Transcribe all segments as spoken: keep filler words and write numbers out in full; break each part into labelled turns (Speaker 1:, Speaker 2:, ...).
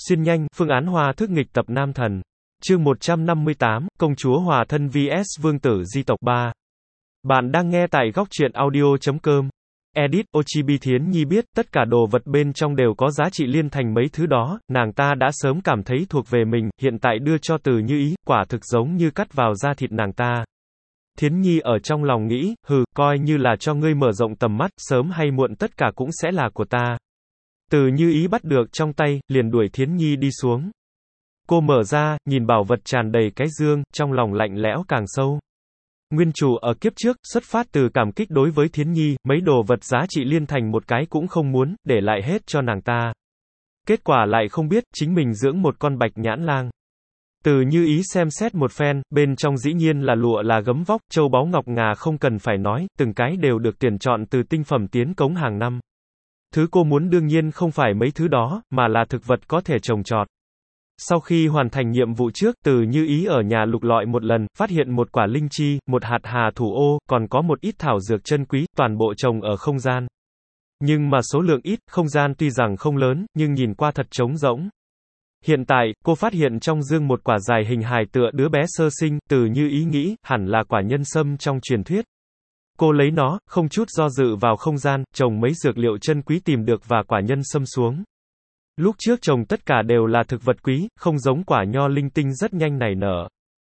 Speaker 1: Xuyên nhanh, phương án hòa thức nghịch tập nam thần. Chương một trăm năm mươi tám, Công chúa hòa thân vs Vương tử di tộc ba. Bạn đang nghe tại góc truyện audio chấm com. Edit, Ochibi Thiến Nhi biết, tất cả đồ vật bên trong đều có giá trị liên thành mấy thứ đó, nàng ta đã sớm cảm thấy thuộc về mình, hiện tại đưa cho Từ Như Ý, quả thực giống như cắt vào da thịt nàng ta. Thiến Nhi ở trong lòng nghĩ, hừ, coi như là cho ngươi mở rộng tầm mắt, sớm hay muộn tất cả cũng sẽ là của ta. Từ Như Ý bắt được trong tay, liền đuổi Thiến Nhi đi xuống. Cô mở ra, nhìn bảo vật tràn đầy cái dương, trong lòng lạnh lẽo càng sâu. Nguyên chủ ở kiếp trước, xuất phát từ cảm kích đối với Thiến Nhi, mấy đồ vật giá trị liên thành một cái cũng không muốn, để lại hết cho nàng ta. Kết quả lại không biết, chính mình dưỡng một con bạch nhãn lang. Từ Như Ý xem xét một phen, bên trong dĩ nhiên là lụa là gấm vóc, châu báu ngọc ngà không cần phải nói, từng cái đều được tuyển chọn từ tinh phẩm tiến cống hàng năm. Thứ cô muốn đương nhiên không phải mấy thứ đó, mà là thực vật có thể trồng trọt. Sau khi hoàn thành nhiệm vụ trước, Từ Như Ý ở nhà lục lọi một lần, phát hiện một quả linh chi, một hạt hà thủ ô, còn có một ít thảo dược chân quý, toàn bộ trồng ở không gian. Nhưng mà số lượng ít, không gian tuy rằng không lớn, nhưng nhìn qua thật trống rỗng. Hiện tại, cô phát hiện trong dương một quả dài hình hài tựa đứa bé sơ sinh, Từ Như Ý nghĩ, hẳn là quả nhân sâm trong truyền thuyết. Cô lấy nó, không chút do dự vào không gian, trồng mấy dược liệu chân quý tìm được và quả nhân sâm xuống. Lúc trước trồng tất cả đều là thực vật quý, không giống quả nho linh tinh rất nhanh nảy nở.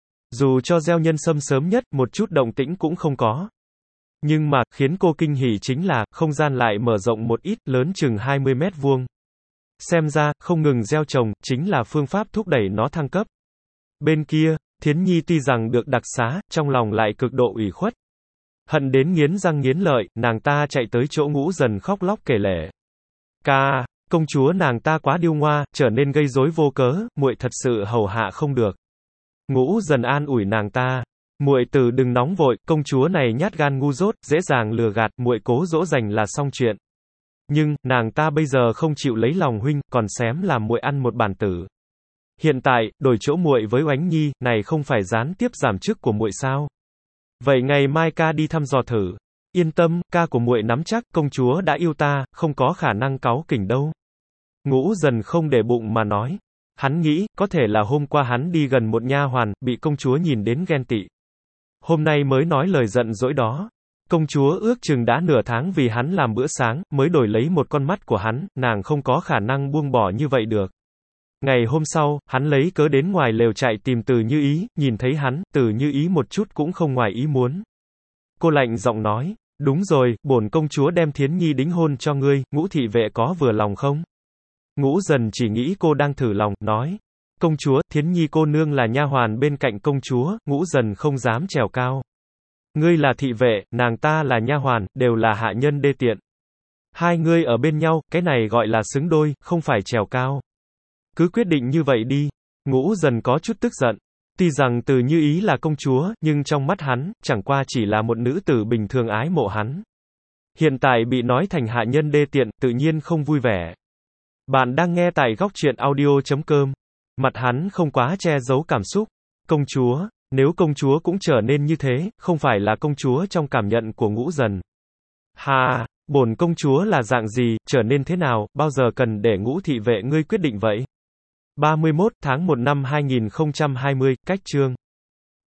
Speaker 1: Dù cho gieo nhân sâm sớm nhất, một chút động tĩnh cũng không có. Nhưng mà, khiến cô kinh hỉ chính là, không gian lại mở rộng một ít, lớn chừng hai mươi mét vuông. Xem ra, không ngừng gieo trồng, chính là phương pháp thúc đẩy nó thăng cấp. Bên kia, Thiến Nhi tuy rằng được đặc xá, trong lòng lại cực độ ủy khuất. Hận đến nghiến răng nghiến lợi, nàng ta chạy tới chỗ Ngũ Dần khóc lóc kể lể. Ca, công chúa nàng ta quá điêu ngoa, trở nên gây rối vô cớ, muội thật sự hầu hạ không được. Ngũ Dần an ủi nàng ta. Muội tử đừng nóng vội, công chúa này nhát gan ngu dốt, dễ dàng lừa gạt, muội cố dỗ dành là xong chuyện. Nhưng, nàng ta bây giờ không chịu lấy lòng huynh, còn xém làm muội ăn một bản tử. Hiện tại, đổi chỗ muội với Oánh Nhi, này không phải gián tiếp giảm chức của muội sao? Vậy ngày mai ca đi thăm dò thử. Yên tâm, ca của muội nắm chắc, công chúa đã yêu ta, không có khả năng cáu kỉnh đâu. Ngũ Dần không để bụng mà nói. Hắn nghĩ, có thể là hôm qua hắn đi gần một nha hoàn, bị công chúa nhìn đến ghen tị. Hôm nay mới nói lời giận dỗi đó. Công chúa ước chừng đã nửa tháng vì hắn làm bữa sáng, mới đổi lấy một con mắt của hắn, nàng không có khả năng buông bỏ như vậy được. Ngày hôm sau, hắn lấy cớ đến ngoài lều chạy tìm Từ Như Ý, nhìn thấy hắn, Từ Như Ý một chút cũng không ngoài ý muốn. Cô lạnh giọng nói, đúng rồi, bổn công chúa đem Thiến Nhi đính hôn cho ngươi, Ngũ thị vệ có vừa lòng không? Ngũ Dần chỉ nghĩ cô đang thử lòng, nói. Công chúa, Thiến Nhi cô nương là nha hoàn bên cạnh công chúa, Ngũ Dần không dám trèo cao. Ngươi là thị vệ, nàng ta là nha hoàn, đều là hạ nhân đê tiện. Hai ngươi ở bên nhau, cái này gọi là xứng đôi, không phải trèo cao. Cứ quyết định như vậy đi. Ngũ Dần có chút tức giận. Tuy rằng Từ Như Ý là công chúa, nhưng trong mắt hắn, chẳng qua chỉ là một nữ tử bình thường ái mộ hắn. Hiện tại bị nói thành hạ nhân đê tiện, tự nhiên không vui vẻ. Bạn đang nghe tại góc truyện audio chấm com. Mặt hắn không quá che giấu cảm xúc. Công chúa, nếu công chúa cũng trở nên như thế, không phải là công chúa trong cảm nhận của Ngũ Dần. Hà, bổn công chúa là dạng gì, trở nên thế nào, bao giờ cần để Ngũ thị vệ ngươi quyết định vậy? ba mươi mốt tháng một năm hai nghìn không trăm hai mươi, cách chương.